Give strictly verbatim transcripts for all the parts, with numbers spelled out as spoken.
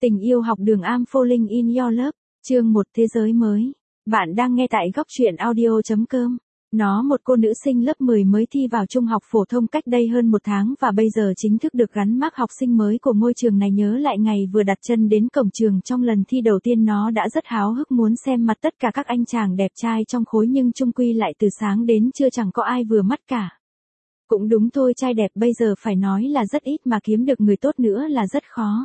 Tình yêu học đường I'm falling in your love, chương một thế giới mới. Bạn đang nghe tại góc truyện audio chấm com. Nó một cô nữ sinh lớp mười mới thi vào trung học phổ thông cách đây hơn một tháng và bây giờ chính thức được gắn mác học sinh mới của ngôi trường này. Nhớ lại ngày vừa đặt chân đến cổng trường trong lần thi đầu tiên, nó đã rất háo hức muốn xem mặt tất cả các anh chàng đẹp trai trong khối, nhưng chung quy lại từ sáng đến trưa chẳng có ai vừa mắt cả. Cũng đúng thôi, trai đẹp bây giờ phải nói là rất ít mà kiếm được người tốt nữa là rất khó.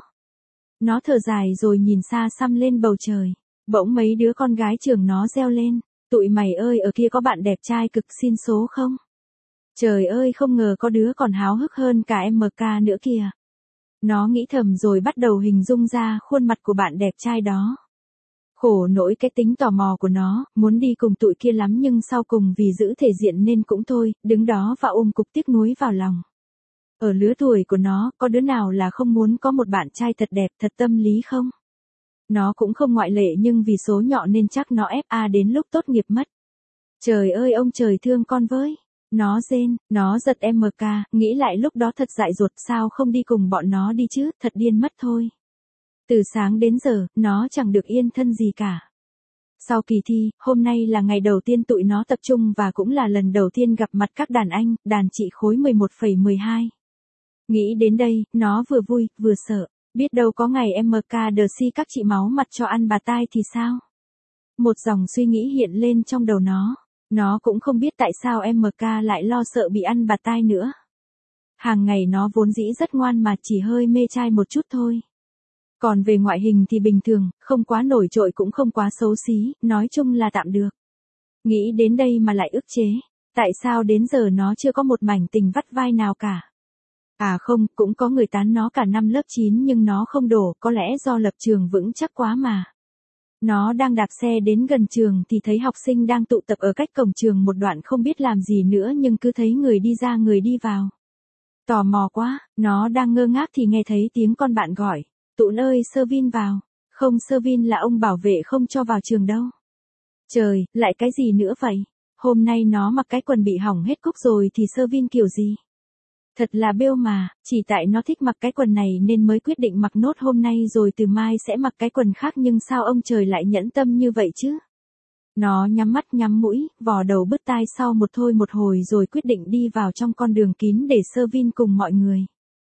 Nó thở dài rồi nhìn xa xăm lên bầu trời. Bỗng mấy đứa con gái trường nó reo lên. Tụi mày ơi, ở kia có bạn đẹp trai cực xin số không? Trời ơi, không ngờ có đứa còn háo hức hơn cả em ca nữa kìa. Nó nghĩ thầm rồi bắt đầu hình dung ra khuôn mặt của bạn đẹp trai đó. Khổ nỗi cái tính tò mò của nó, muốn đi cùng tụi kia lắm nhưng sau cùng vì giữ thể diện nên cũng thôi, đứng đó và ôm cục tiếc nuối vào lòng. Ở lứa tuổi của nó, có đứa nào là không muốn có một bạn trai thật đẹp, thật tâm lý không? Nó cũng không ngoại lệ, nhưng vì số nhỏ nên chắc nó ép a đến lúc tốt nghiệp mất. Trời ơi, ông trời thương con với. Nó rên, nó giật em ca, nghĩ lại lúc đó thật dại dột, sao không đi cùng bọn nó đi chứ, thật điên mất thôi. Từ sáng đến giờ, nó chẳng được yên thân gì cả. Sau kỳ thi, hôm nay là ngày đầu tiên tụi nó tập trung và cũng là lần đầu tiên gặp mặt các đàn anh, đàn chị khối mười một phẩy mười hai. Nghĩ đến đây, nó vừa vui, vừa sợ. Biết đâu có ngày em ca đờ si các chị máu mặt cho ăn bà tai thì sao? Một dòng suy nghĩ hiện lên trong đầu nó. Nó cũng không biết tại sao em ca lại lo sợ bị ăn bà tai nữa. Hàng ngày nó vốn dĩ rất ngoan mà chỉ hơi mê trai một chút thôi. Còn về ngoại hình thì bình thường, không quá nổi trội cũng không quá xấu xí, nói chung là tạm được. Nghĩ đến đây mà lại ức chế. Tại sao đến giờ nó chưa có một mảnh tình vắt vai nào cả? À không, cũng có người tán nó cả năm lớp chín nhưng nó không đổ, có lẽ do lập trường vững chắc quá mà. Nó đang đạp xe đến gần trường thì thấy học sinh đang tụ tập ở cách cổng trường một đoạn, không biết làm gì nữa nhưng cứ thấy người đi ra người đi vào. Tò mò quá, nó đang ngơ ngác thì nghe thấy tiếng con bạn gọi. Tụn ơi, Sơ Vin vào. Không, Sơ Vin là ông bảo vệ không cho vào trường đâu. Trời, lại cái gì nữa vậy? Hôm nay nó mặc cái quần bị hỏng hết cúc rồi thì Sơ Vin kiểu gì? Thật là bêu mà, chỉ tại nó thích mặc cái quần này nên mới quyết định mặc nốt hôm nay rồi từ mai sẽ mặc cái quần khác, nhưng sao ông trời lại nhẫn tâm như vậy chứ? Nó nhắm mắt nhắm mũi, vò đầu bứt tai sau một thôi một hồi rồi quyết định đi vào trong con đường kín để Sơ Vin cùng mọi người.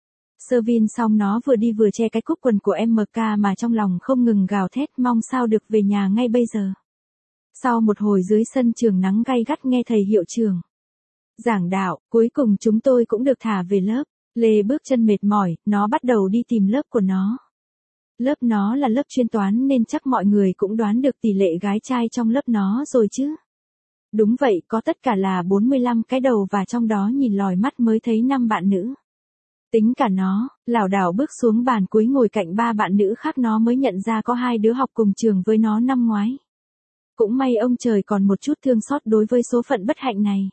Sơ Vin xong nó vừa đi vừa che cái cúc quần của em ca mà trong lòng không ngừng gào thét mong sao được về nhà ngay bây giờ. Sau một hồi dưới sân trường nắng gay gắt nghe thầy hiệu trưởng giảng đạo, cuối cùng chúng tôi cũng được thả về lớp. Lê bước chân mệt mỏi, nó bắt đầu đi tìm lớp của nó. Lớp nó là lớp chuyên toán nên chắc mọi người cũng đoán được tỷ lệ gái trai trong lớp nó rồi chứ. Đúng vậy, có tất cả là bốn mươi lăm cái đầu và trong đó nhìn lòi mắt mới thấy năm bạn nữ. Tính cả nó, lảo đảo bước xuống bàn cuối ngồi cạnh ba bạn nữ khác, nó mới nhận ra có hai đứa học cùng trường với nó năm ngoái. Cũng may ông trời còn một chút thương xót đối với số phận bất hạnh này.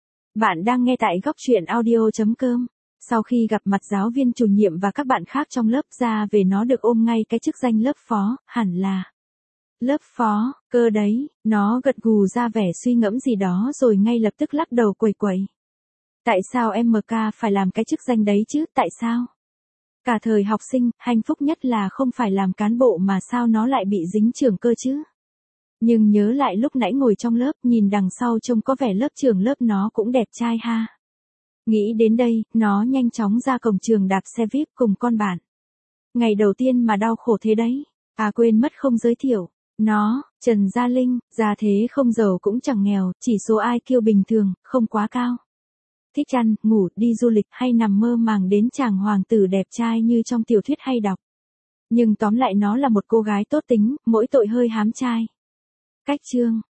Bạn đang nghe tại góc truyện audio chấm com. Sau khi gặp mặt giáo viên chủ nhiệm và các bạn khác trong lớp, ra về nó được ôm ngay cái chức danh lớp phó, hẳn là lớp phó, cơ đấy, nó gật gù ra vẻ suy ngẫm gì đó rồi ngay lập tức lắc đầu quẩy quẩy. Tại sao em ca phải làm cái chức danh đấy chứ, tại sao? Cả thời học sinh, hạnh phúc nhất là không phải làm cán bộ mà sao nó lại bị dính trưởng cơ chứ? Nhưng nhớ lại lúc nãy ngồi trong lớp, nhìn đằng sau trông có vẻ lớp trưởng lớp nó cũng đẹp trai ha. Nghĩ đến đây, nó nhanh chóng ra cổng trường đạp xe víp cùng con bạn. Ngày đầu tiên mà đau khổ thế đấy. À quên mất không giới thiệu. Nó, Trần Gia Linh, gia thế không giàu cũng chẳng nghèo, chỉ số i kiu bình thường, không quá cao. Thích ăn, ngủ, đi du lịch hay nằm mơ màng đến chàng hoàng tử đẹp trai như trong tiểu thuyết hay đọc. Nhưng tóm lại nó là một cô gái tốt tính, mỗi tội hơi hám trai. Cách chương,